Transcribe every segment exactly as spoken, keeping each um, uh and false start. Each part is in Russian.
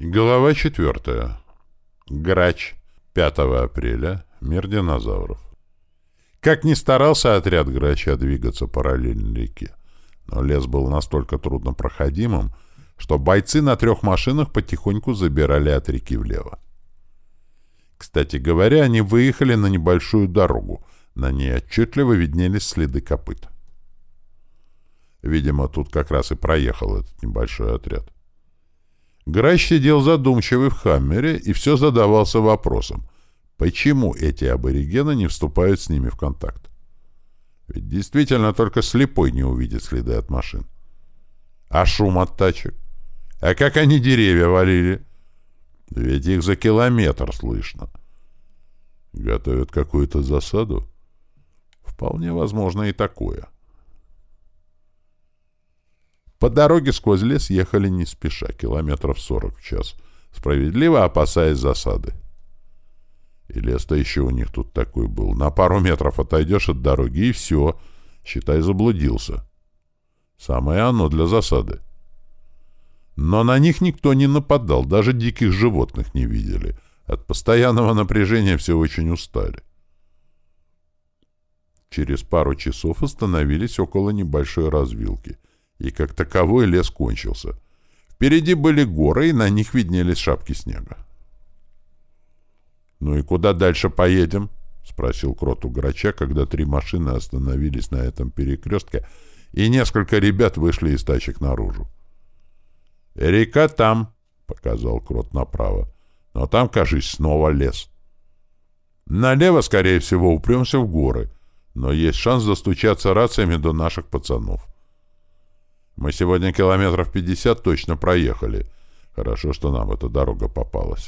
Глава четвертая. Грач. пятого апреля. Мир динозавров. Как ни старался отряд Грача двигаться параллельно реке, но лес был настолько труднопроходимым, что бойцы на трех машинах потихоньку забирали от реки влево. Кстати говоря, они выехали на небольшую дорогу. На ней отчетливо виднелись следы копыт. Видимо, тут как раз и проехал этот небольшой отряд. Грач сидел задумчивый в «Хаммере» и все задавался вопросом, почему эти аборигены не вступают с ними в контакт. Ведь действительно только слепой не увидит следы от машин. А шум от тачек? А как они деревья валили? Ведь их за километр слышно. Готовят какую-то засаду? Вполне возможно и такое. По дороге сквозь лес ехали не спеша, километров сорок в час, справедливо опасаясь засады. И лес-то еще у них тут такой был. На пару метров отойдешь от дороги, и все, считай, заблудился. Самое оно для засады. Но на них никто не нападал, даже диких животных не видели. От постоянного напряжения все очень устали. Через пару часов остановились около небольшой развилки. И как таковой лес кончился. Впереди были горы, и на них виднелись шапки снега. «Ну и куда дальше поедем?» — спросил Крот у Грача, когда три машины остановились на этом перекрестке, и несколько ребят вышли из тачек наружу. «Река там», — показал Крот направо, — «но там, кажется, снова лес. Налево, скорее всего, упремся в горы, но есть шанс достучаться рациями до наших пацанов. Мы сегодня километров пятьдесят точно проехали. Хорошо, что нам эта дорога попалась».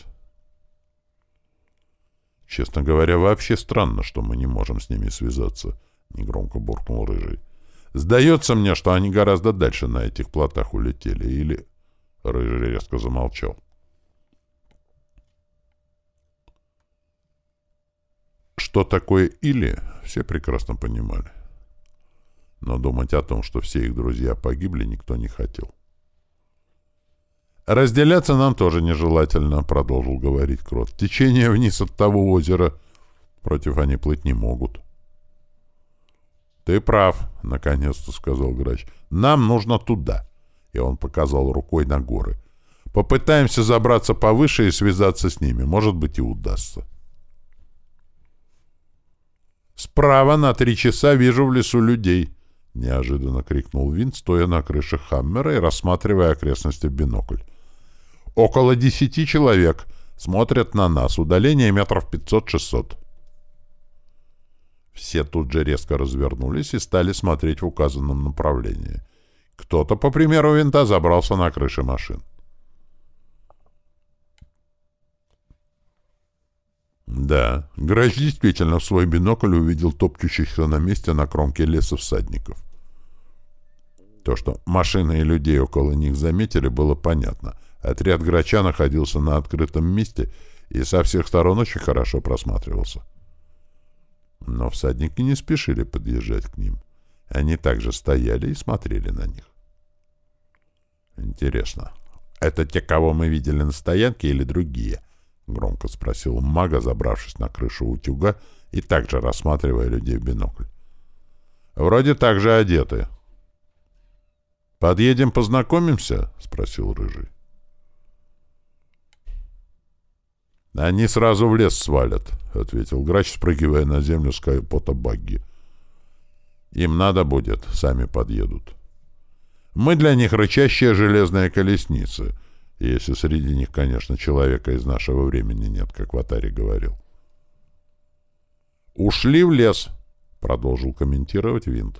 «Честно говоря, вообще странно, что мы не можем с ними связаться», — негромко буркнул Рыжий. «Сдается мне, что они гораздо дальше на этих плотах улетели, или...» Рыжий резко замолчал. Что такое «или», все прекрасно понимали. Но думать о том, что все их друзья погибли, никто не хотел. «Разделяться нам тоже нежелательно», — продолжил говорить Крот. «Течение вниз от того озера. Против они плыть не могут». «Ты прав», — наконец-то сказал Грач. «Нам нужно туда». И он показал рукой на горы. «Попытаемся забраться повыше и связаться с ними. Может быть, и удастся». «Справа на три часа вижу в лесу людей», — неожиданно крикнул Винт, стоя на крыше «Хаммера» и рассматривая окрестности в бинокль. «Около десяти человек. Смотрят на нас. Удаление метров пятьсот-шестьсот». Все тут же резко развернулись и стали смотреть в указанном направлении. Кто-то, по примеру Винта, забрался на крыши машин. Да, Грач действительно в свой бинокль увидел топчущихся на месте на кромке леса всадников. То, что машины и людей около них заметили, было понятно. Отряд Грача находился на открытом месте и со всех сторон очень хорошо просматривался. Но всадники не спешили подъезжать к ним. Они также стояли и смотрели на них. «Интересно, это те, кого мы видели на стоянке, или другие?» — громко спросил мага, забравшись на крышу утюга и также рассматривая людей в бинокль. «Вроде так же одеты». «Подъедем, познакомимся?» — спросил Рыжий. «Они сразу в лес свалят», — ответил Грач, спрыгивая на землю с капота багги. «Им надо будет, сами подъедут. Мы для них рычащая железная колесница, если среди них, конечно, человека из нашего времени нет, как Ватари говорил». «Ушли в лес», — продолжил комментировать Винт.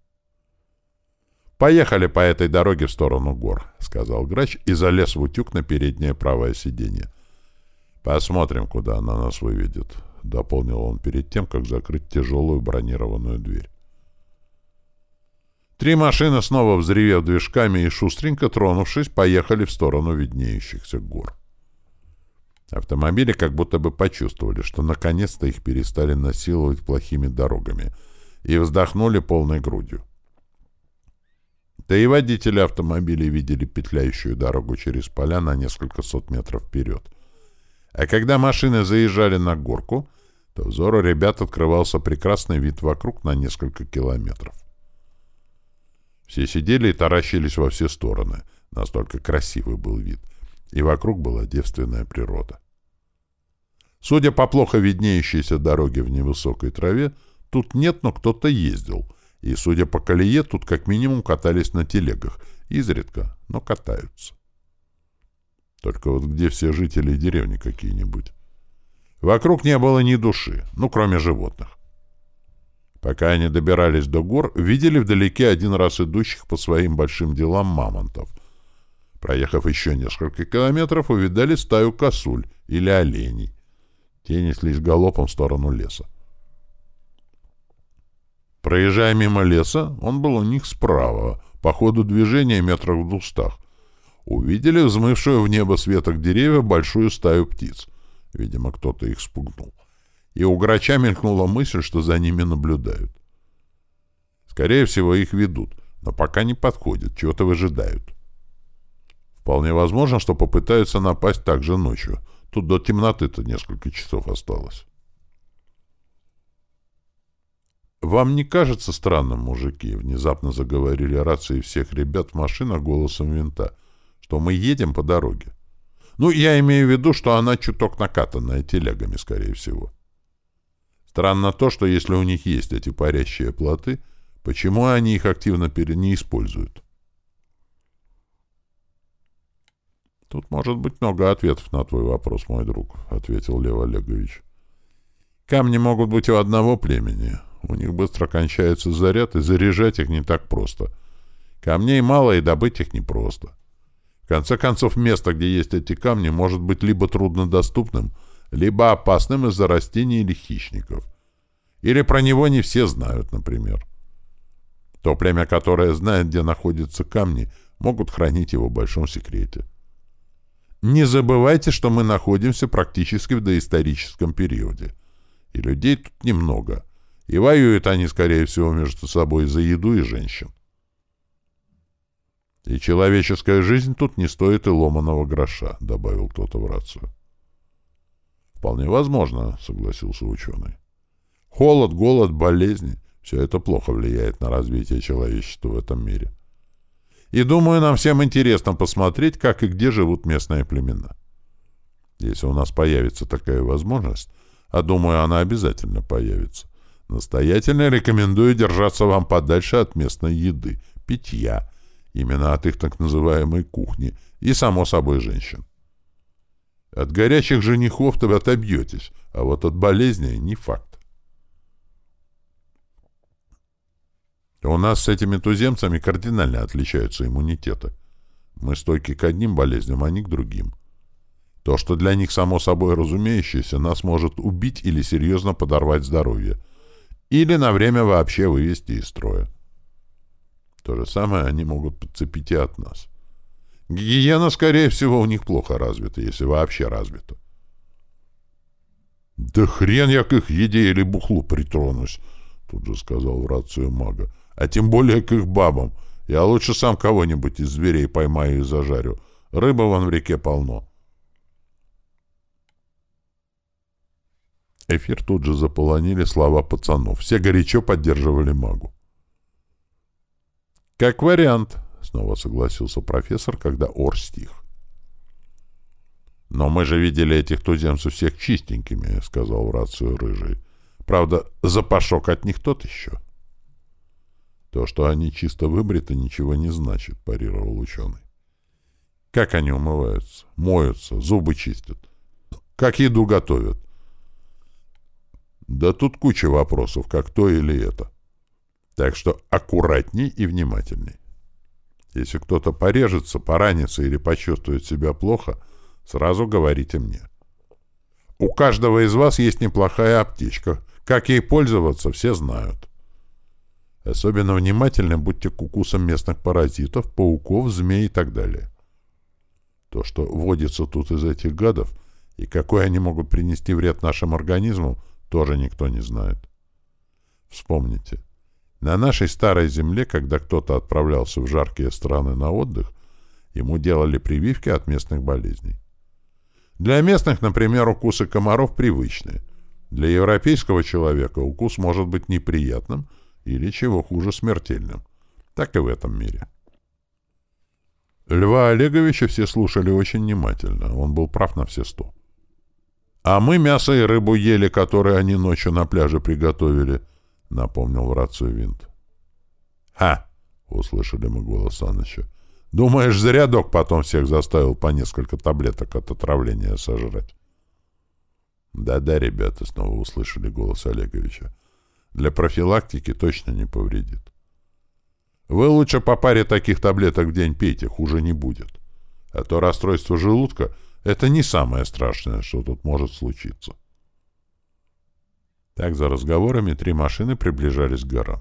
«Поехали по этой дороге в сторону гор», — сказал Грач и залез в утюг на переднее правое сиденье. «Посмотрим, куда она нас выведет», — дополнил он перед тем, как закрыть тяжелую бронированную дверь. Три машины, снова взревев движками и шустренько тронувшись, поехали в сторону виднеющихся гор. Автомобили как будто бы почувствовали, что наконец-то их перестали насиловать плохими дорогами, и вздохнули полной грудью. Да и водители автомобилей видели петляющую дорогу через поля на несколько сот метров вперед. А когда машины заезжали на горку, то взору ребят открывался прекрасный вид вокруг на несколько километров. Все сидели и таращились во все стороны. Настолько красивый был вид. И вокруг была девственная природа. Судя по плохо виднеющейся дороге в невысокой траве, тут нет, но кто-то ездил. И, судя по колее, тут как минимум катались на телегах. Изредка, но катаются. Только вот где все жители деревни какие-нибудь? Вокруг не было ни души, ну, кроме животных. Пока они добирались до гор, видели вдалеке один раз идущих по своим большим делам мамонтов. Проехав еще несколько километров, увидали стаю косуль или оленей. Те неслись галопом в сторону леса. Проезжая мимо леса, он был у них справа, по ходу движения метрах в двухстах. Увидели взмывшую в небо с веток деревьев большую стаю птиц. Видимо, кто-то их спугнул. И у грача мелькнула мысль, что за ними наблюдают. Скорее всего, их ведут, но пока не подходят, чего-то выжидают. Вполне возможно, что попытаются напасть также ночью. Тут до темноты-то несколько часов осталось. «Вам не кажется странным, мужики?» — внезапно заговорили рации всех ребят в машинах голосом винта, что мы едем по дороге. Ну, я имею в виду, что она чуток накатанная телегами, скорее всего. Странно то, что если у них есть эти парящие плоты, почему они их активно не используют? «Тут может быть много ответов на твой вопрос, мой друг», — ответил Лев Олегович. «Камни могут быть у одного племени. У них быстро кончается заряд, и заряжать их не так просто. Камней мало, и добыть их непросто. В конце концов, место, где есть эти камни, может быть либо труднодоступным, либо опасным из-за растений или хищников. Или про него не все знают, например. То племя, которое знает, где находятся камни, могут хранить его в большом секрете. Не забывайте, что мы находимся практически в доисторическом периоде. И людей тут немного. И воюют они, скорее всего, между собой за еду и женщин. И человеческая жизнь тут не стоит и ломаного гроша, — добавил кто-то в рацию. Вполне возможно, — согласился ученый. Холод, голод, болезни — все это плохо влияет на развитие человечества в этом мире. И думаю, нам всем интересно посмотреть, как и где живут местные племена. Если у нас появится такая возможность, а думаю, она обязательно появится, настоятельно рекомендую держаться вам подальше от местной еды, питья, именно от их так называемой кухни и, само собой, женщин. От горячих женихов-то вы отобьетесь, а вот от болезней не факт. У нас с этими туземцами кардинально отличаются иммунитеты. Мы стойки к одним болезням, а не к другим. То, что для них само собой разумеющееся, нас может убить или серьезно подорвать здоровье, или на время вообще вывести из строя. То же самое они могут подцепить и от нас. Гигиена, скорее всего, у них плохо развита, если вообще развита. «Да хрен я к их еде или бухлу притронусь», — тут же сказал в рацию мага. «А тем более к их бабам. Я лучше сам кого-нибудь из зверей поймаю и зажарю. Рыбы вон в реке полно». Эфир тут же заполонили слова пацанов. Все горячо поддерживали магу. «Как вариант», — снова согласился профессор, когда ор стих. «Но мы же видели этих туземцев всех чистенькими», — сказал в рацию Рыжий. «Правда, запашок от них тот еще». «То, что они чисто выбриты, ничего не значит», — парировал ученый. «Как они умываются? Моются, зубы чистят. Как еду готовят?» «Да тут куча вопросов, как то или это. Так что аккуратней и внимательней. Если кто-то порежется, поранится или почувствует себя плохо, сразу говорите мне. У каждого из вас есть неплохая аптечка. Как ей пользоваться, все знают. Особенно внимательны будьте к укусам местных паразитов, пауков, змей и так далее. То, что водится тут из этих гадов, и какой они могут принести вред нашим организмам, тоже никто не знает. Вспомните. На нашей старой земле, когда кто-то отправлялся в жаркие страны на отдых, ему делали прививки от местных болезней. Для местных, например, укусы комаров привычны. Для европейского человека укус может быть неприятным или, чего хуже, смертельным. Так и в этом мире. Льва Олеговича все слушали очень внимательно. Он был прав на все сто. «А мы мясо и рыбу ели, которые они ночью на пляже приготовили», — напомнил в рацию Винт. «Ха!» — услышали мы голос Саныча. «Думаешь, зря док потом всех заставил по несколько таблеток от отравления сожрать?» «Да-да, ребята», — снова услышали голос Олеговича. «Для профилактики точно не повредит. Вы лучше по паре таких таблеток в день пейте, хуже не будет. А то расстройство желудка — это не самое страшное, что тут может случиться». Так за разговорами три машины приближались к горам.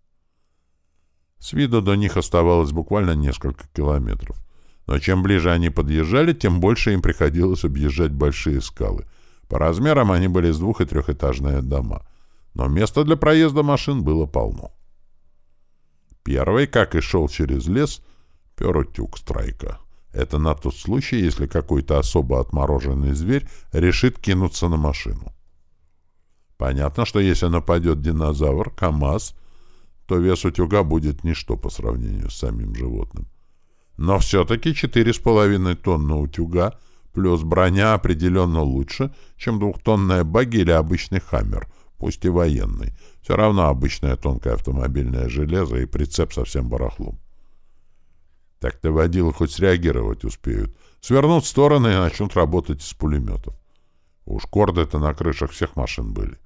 С виду до них оставалось буквально несколько километров. Но чем ближе они подъезжали, тем больше им приходилось объезжать большие скалы. По размерам они были с двух- и трехэтажные дома. Но места для проезда машин было полно. Первый, как и шел через лес, пер утюг Страйка. Это на тот случай, если какой-то особо отмороженный зверь решит кинуться на машину. Понятно, что если нападет динозавр, КамАЗ, то вес утюга будет ничто по сравнению с самим животным. Но все-таки четыре с половиной тонны утюга плюс броня определенно лучше, чем двухтонная багги или обычный «Хаммер», пусть и военный. Все равно обычное тонкое автомобильное железо и прицеп со всем барахлом. Так-то водилы хоть среагировать успеют. Свернут в стороны и начнут работать из пулеметов. Уж корды-то на крышах всех машин были.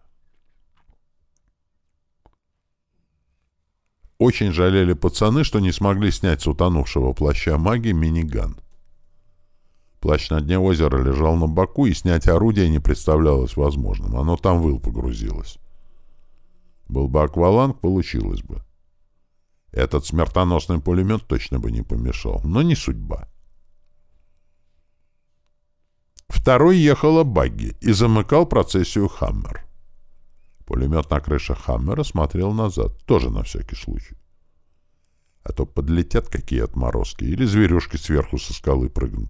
Очень жалели пацаны, что не смогли снять с утонувшего плаща маги миниган. Плащ на дне озера лежал на боку, и снять орудие не представлялось возможным. Оно там в ил погрузилось. Был бы акваланг, получилось бы. Этот смертоносный пулемет точно бы не помешал, но не судьба. Второй ехала багги и замыкал процессию «Хаммер». Пулемет на крыше «Хаммера» смотрел назад, тоже на всякий случай. А то подлетят какие отморозки, или зверюшки сверху со скалы прыгнут.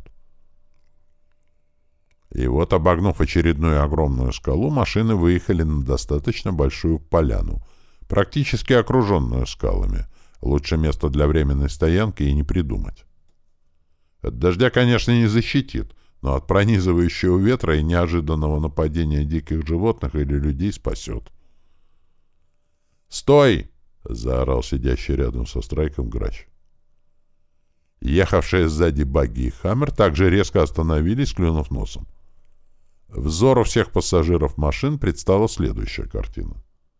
И вот, обогнув очередную огромную скалу, машины выехали на достаточно большую поляну, практически окруженную скалами. Лучше место для временной стоянки и не придумать. От дождя, конечно, не защитит, но от пронизывающего ветра и неожиданного нападения диких животных или людей спасет. «Стой!» — заорал сидящий рядом со Страйком грач. Ехавшие сзади багги и «Хаммер» также резко остановились, клюнув носом. Взору всех пассажиров машин предстала следующая картина.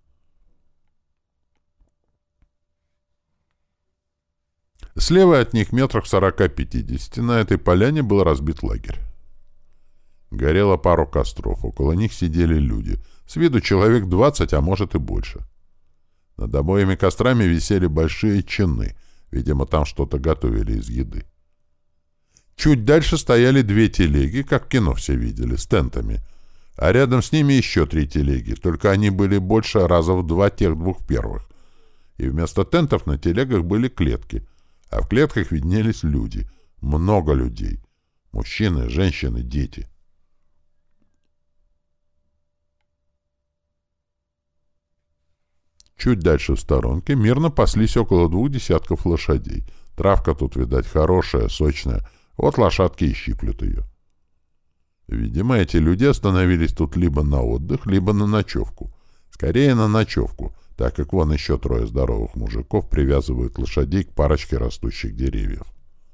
Слева от них, метрах в сорока-пятидесяти, на этой поляне был разбит лагерь. Горело пару костров, около них сидели люди. С виду человек двадцать, а может и больше. Над обоими кострами висели большие чины. Видимо, там что-то готовили из еды. Чуть дальше стояли две телеги, как в кино все видели, с тентами. А рядом с ними еще три телеги, только они были больше раза в два тех двух первых. И вместо тентов на телегах были клетки. А в клетках виднелись люди. Много людей. Мужчины, женщины, дети. Чуть дальше в сторонке мирно паслись около двух десятков лошадей. Травка тут, видать, хорошая, сочная. Вот лошадки и щиплют ее. Видимо, эти люди остановились тут либо на отдых, либо на ночевку. Скорее на ночевку, так как вон еще трое здоровых мужиков привязывают лошадей к парочке растущих деревьев.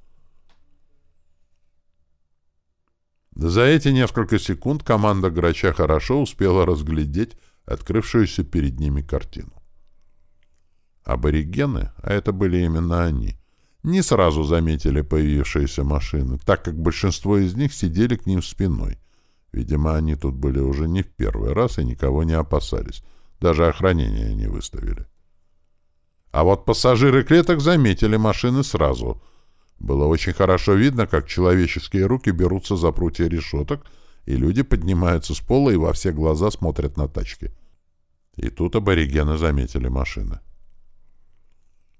За эти несколько секунд команда грача хорошо успела разглядеть открывшуюся перед ними картину. Аборигены, а это были именно они, не сразу заметили появившиеся машины, так как большинство из них сидели к ним спиной. Видимо, они тут были уже не в первый раз и никого не опасались. Даже охранение не выставили. А вот пассажиры клеток заметили машины сразу. Было очень хорошо видно, как человеческие руки берутся за прутья решеток, и люди поднимаются с пола и во все глаза смотрят на тачки. И тут аборигены заметили машины.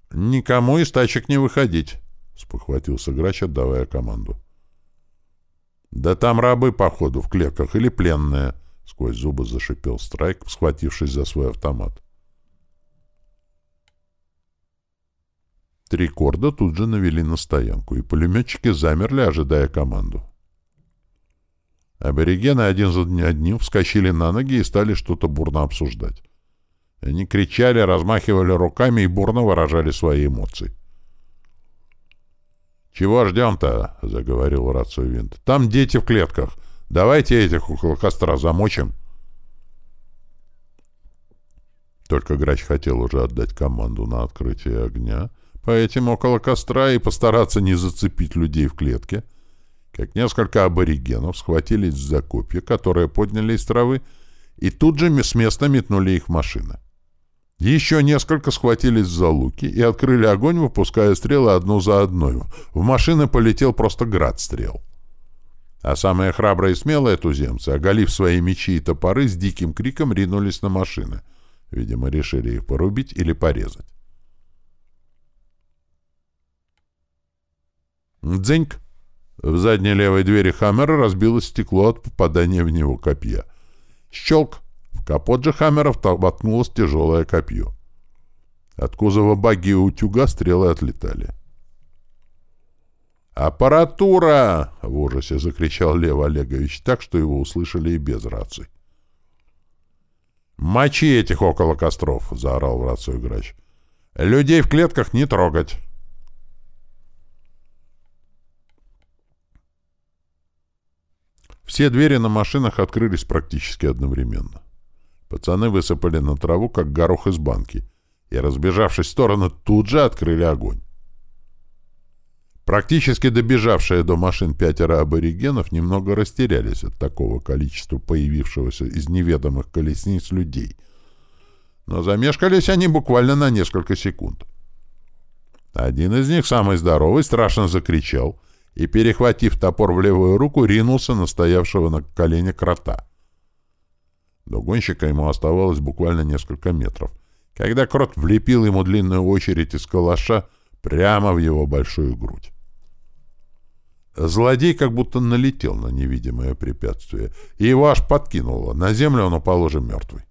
«Никому из тачек не выходить», — спохватился Грач, отдавая команду. «Да там рабы, походу, в клетках или пленные», — сквозь зубы зашипел Страйк, схватившись за свой автомат. Три корда тут же навели на стоянку, и пулеметчики замерли, ожидая команду. Аборигены один за одним вскочили на ноги и стали что-то бурно обсуждать. Они кричали, размахивали руками и бурно выражали свои эмоции. «Чего ждем-то?» — заговорил в рацию Винт. «Там дети в клетках. Давайте этих около костра замочим». Только Грач хотел уже отдать команду на открытие огня по этим около костра и постараться не зацепить людей в клетке, как несколько аборигенов схватились за копья, которые подняли из травы, и тут же с места метнули их в машины. Еще несколько схватились за луки и открыли огонь, выпуская стрелы одну за одной. В машины полетел просто град стрел. А самые храбрые и смелые туземцы, оголив свои мечи и топоры, с диким криком ринулись на машины. Видимо, решили их порубить или порезать. Дзыньк! В задней левой двери Хаммера разбилось стекло от попадания в него копья. Щелк! В капот же Хаммера воткнулось тяжелое копье. От кузова багги и утюга стрелы отлетали. «Аппаратура!» — в ужасе закричал Лев Олегович так, что его услышали и без рации. «Мочи этих около костров!» — заорал в рацию Грач. «Людей в клетках не трогать!» Все двери на машинах открылись практически одновременно. Пацаны высыпали на траву, как горох из банки, и, разбежавшись в стороны, тут же открыли огонь. Практически добежавшие до машин пятеро аборигенов немного растерялись от такого количества появившегося из неведомых колесниц людей. Но замешкались они буквально на несколько секунд. Один из них, самый здоровый, страшно закричал и, перехватив топор в левую руку, ринулся на стоявшего на колене крота. До гонщика ему оставалось буквально несколько метров, когда крот влепил ему длинную очередь из калаша прямо в его большую грудь. Злодей как будто налетел на невидимое препятствие, и его аж подкинуло. На землю он упал уже мертвый.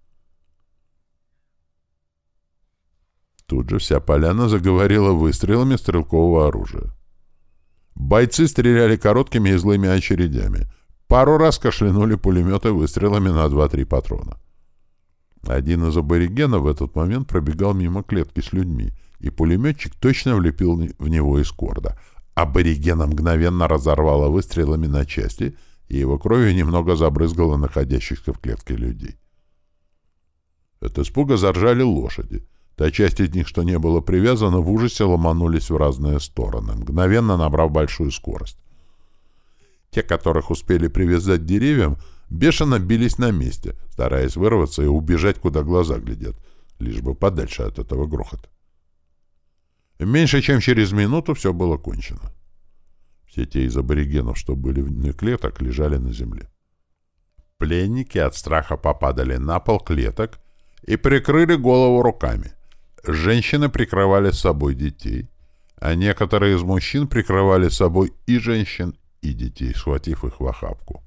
Тут же вся поляна заговорила выстрелами стрелкового оружия. Бойцы стреляли короткими и злыми очередями. Пару раз кашлянули пулеметы выстрелами на два-три патрона. Один из аборигенов в этот момент пробегал мимо клетки с людьми, и пулеметчик точно влепил в него из корда. Аборигена мгновенно разорвало выстрелами на части, и его кровью немного забрызгало находящихся в клетке людей. От испуга заржали лошади. Та часть из них, что не было привязана, в ужасе ломанулись в разные стороны, мгновенно набрав большую скорость. Те, которых успели привязать к деревьям, бешено бились на месте, стараясь вырваться и убежать, куда глаза глядят, лишь бы подальше от этого грохота. Меньше чем через минуту все было кончено. Все те из аборигенов, что были вне клеток, лежали на земле. Пленники от страха попадали на пол клеток и прикрыли голову руками. Женщины прикрывали с собой детей, а некоторые из мужчин прикрывали с собой и женщин, и детей, схватив их в охапку.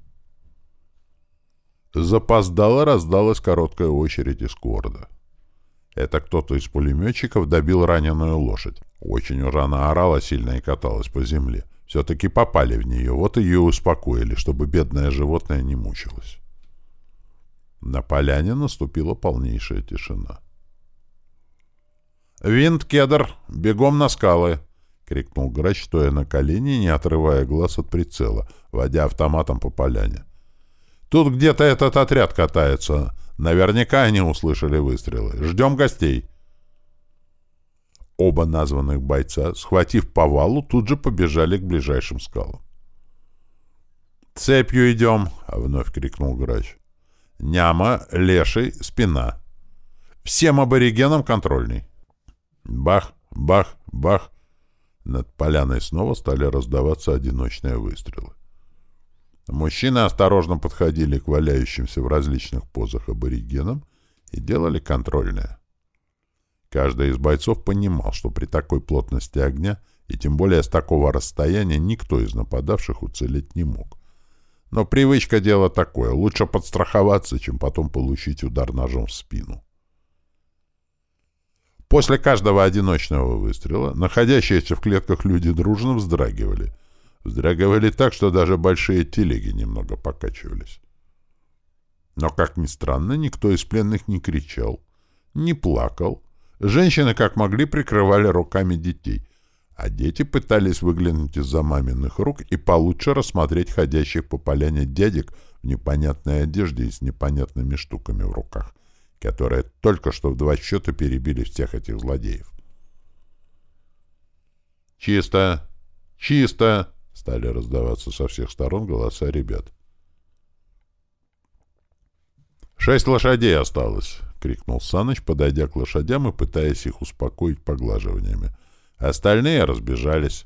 Запоздало раздалась короткая очередь из корда. Это кто-то из пулеметчиков добил раненую лошадь. Очень уж она орала сильно и каталась по земле. Все-таки попали в нее, вот ее успокоили, чтобы бедное животное не мучилось. На поляне наступила полнейшая тишина. «Винт, кедр! Бегом на скалы!» — крикнул Грач, стоя на колени, не отрывая глаз от прицела, водя автоматом по поляне. «Тут где-то этот отряд катается. Наверняка они услышали выстрелы. Ждем гостей!» Оба названных бойца, схватив по валу, тут же побежали к ближайшим скалам. «Цепью идем!» — вновь крикнул Грач. «Няма, леший, спина. Всем аборигенам контрольный!» Бах, бах, бах. Над поляной снова стали раздаваться одиночные выстрелы. Мужчины осторожно подходили к валяющимся в различных позах аборигенам и делали контрольные. Каждый из бойцов понимал, что при такой плотности огня и тем более с такого расстояния никто из нападавших уцелеть не мог. Но привычка — дело такое. Лучше подстраховаться, чем потом получить удар ножом в спину. После каждого одиночного выстрела находящиеся в клетках люди дружно вздрагивали. Вздрагивали так, что даже большие телеги немного покачивались. Но, как ни странно, никто из пленных не кричал, не плакал. Женщины, как могли, прикрывали руками детей, а дети пытались выглянуть из-за маминых рук и получше рассмотреть ходящих по поляне дядек в непонятной одежде и с непонятными штуками в руках, которые только что в два счета перебили всех этих злодеев. «Чисто! Чисто!» — стали раздаваться со всех сторон голоса ребят. «Шесть лошадей осталось!» — крикнул Саныч, подойдя к лошадям и пытаясь их успокоить поглаживаниями. Остальные разбежались.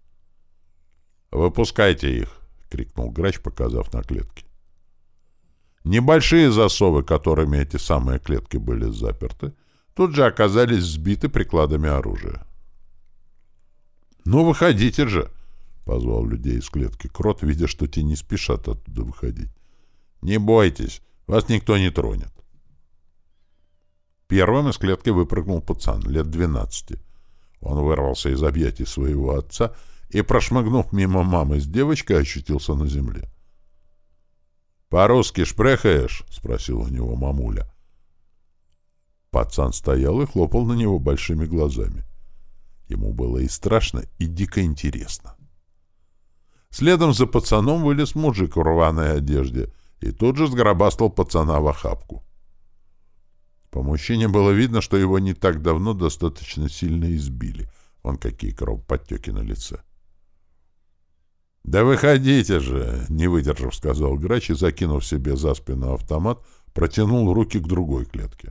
«Выпускайте их!» — крикнул грач, показав на клетки. Небольшие засовы, которыми эти самые клетки были заперты, тут же оказались сбиты прикладами оружия. «Ну, выходите же!» — позвал людей из клетки Крот, видя, что те не спешат оттуда выходить. «Не бойтесь, вас никто не тронет». Первым из клетки выпрыгнул пацан, лет двенадцати. Он вырвался из объятий своего отца и, прошмыгнув мимо мамы с девочкой, очутился на земле. «По-русски шпрехаешь?» — спросил у него мамуля. Пацан стоял и хлопал на него большими глазами. Ему было и страшно, и дико интересно. Следом за пацаном вылез мужик в рваной одежде и тут же сгробастал пацана в охапку. По мужчине было видно, что его не так давно достаточно сильно избили. Вон какие кровоподтеки на лице. «Да выходите же!» — не выдержав, сказал грач и, закинув себе за спину автомат, протянул руки к другой клетке.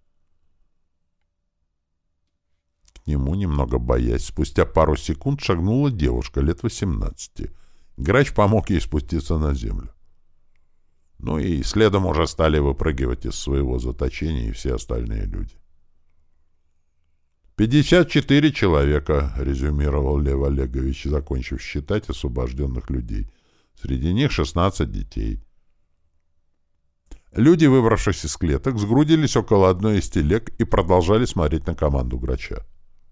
К нему, немного боясь, спустя пару секунд шагнула девушка лет восемнадцати. Грач помог ей спуститься на землю. Ну и следом уже стали выпрыгивать из своего заточения и все остальные люди. «Пятьдесят четыре человека», — резюмировал Лев Олегович, закончив считать освобожденных людей. Среди них шестнадцать детей. Люди, выбравшись из клеток, сгрудились около одной из телег и продолжали смотреть на команду грача.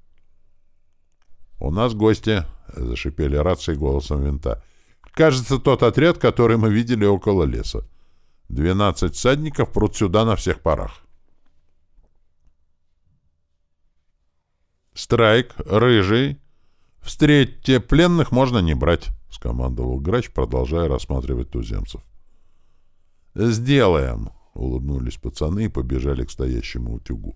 «У нас гости», — зашипели рации голосом винта. «Кажется, тот отряд, который мы видели около леса. Двенадцать всадников прут сюда на всех парах». «Страйк, Рыжий, встретьте, пленных можно не брать», — скомандовал грач, продолжая рассматривать туземцев. «Сделаем», — улыбнулись пацаны и побежали к стоящему утюгу.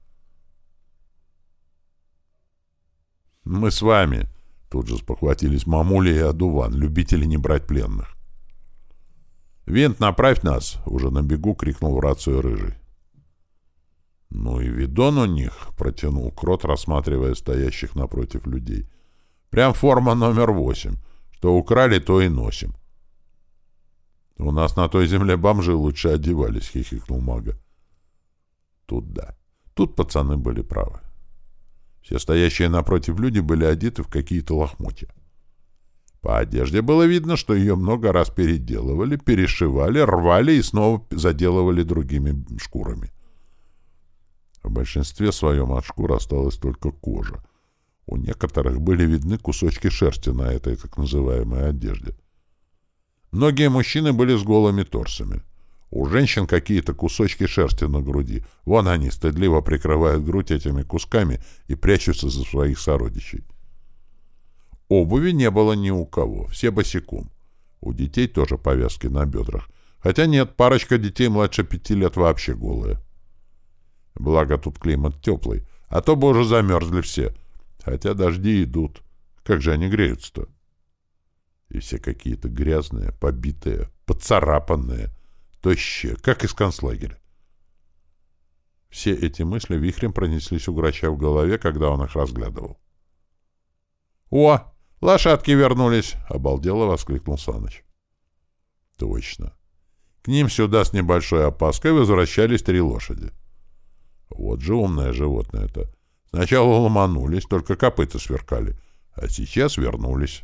«Мы с вами», — тут же спохватились мамуля и одуван, любители не брать пленных. «Винт, направь нас!» — уже на бегу крикнул в рацию Рыжий. «Ну и видон у них!» — протянул Крот, рассматривая стоящих напротив людей. «Прям форма номер восемь. Что украли, то и носим». «У нас на той земле бомжи лучше одевались», — хихикнул мага. Тут да. Тут пацаны были правы. Все стоящие напротив люди были одеты в какие-то лохмотья. По одежде было видно, что ее много раз переделывали, перешивали, рвали и снова заделывали другими шкурами. В большинстве своем от шкур осталась только кожа. У некоторых были видны кусочки шерсти на этой так называемой одежде. Многие мужчины были с голыми торсами. У женщин какие-то кусочки шерсти на груди. Вон они стыдливо прикрывают грудь этими кусками и прячутся за своих сородичей. Обуви не было ни у кого, все босиком. У детей тоже повязки на бедрах. Хотя нет, парочка детей младше пяти лет вообще голые. Благо тут климат теплый, а то бы уже замерзли все. Хотя дожди идут. Как же они греются-то? И все какие-то грязные, побитые, поцарапанные, тощие, как из концлагеря. Все эти мысли вихрем пронеслись у грача в голове, когда он их разглядывал. «О, лошадки вернулись!» — обалдело воскликнул Саныч. Точно. К ним сюда с небольшой опаской возвращались три лошади. Вот же умное животное-то. Сначала ломанулись, только копыта сверкали, а сейчас вернулись.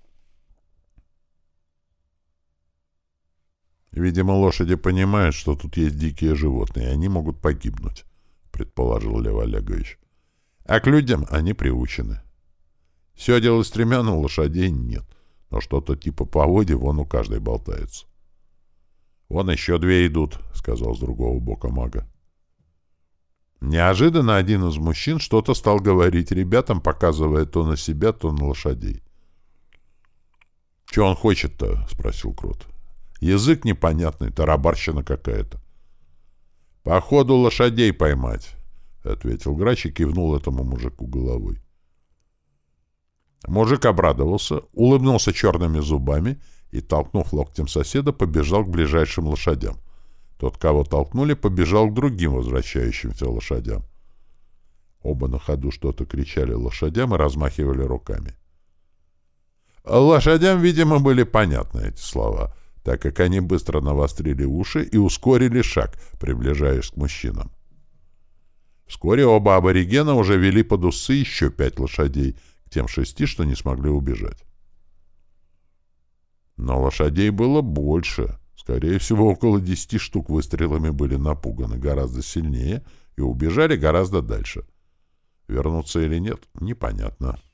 Видимо, лошади понимают, что тут есть дикие животные, и они могут погибнуть, предположил Лев Олегович. А к людям они приучены. Все дело стремян, у лошадей нет, но что-то типа поводья вон у каждой болтается. «Вон еще две идут», — сказал с другого бока мага. Неожиданно один из мужчин что-то стал говорить ребятам, показывая то на себя, то на лошадей. «Че он хочет-то?» — спросил Крот. «Язык непонятный, тарабарщина какая-то». «Походу лошадей поймать», — ответил Грач и кивнул этому мужику головой. Мужик обрадовался, улыбнулся черными зубами и, толкнув локтем соседа, побежал к ближайшим лошадям. Тот, кого толкнули, побежал к другим возвращающимся лошадям. Оба на ходу что-то кричали лошадям и размахивали руками. Лошадям, видимо, были понятны эти слова, так как они быстро навострили уши и ускорили шаг, приближаясь к мужчинам. Вскоре оба аборигена уже вели под усы еще пять лошадей, к тем шести, что не смогли убежать. Но лошадей было больше. Скорее всего, около десяти штук выстрелами были напуганы гораздо сильнее и убежали гораздо дальше. Вернуться или нет, непонятно.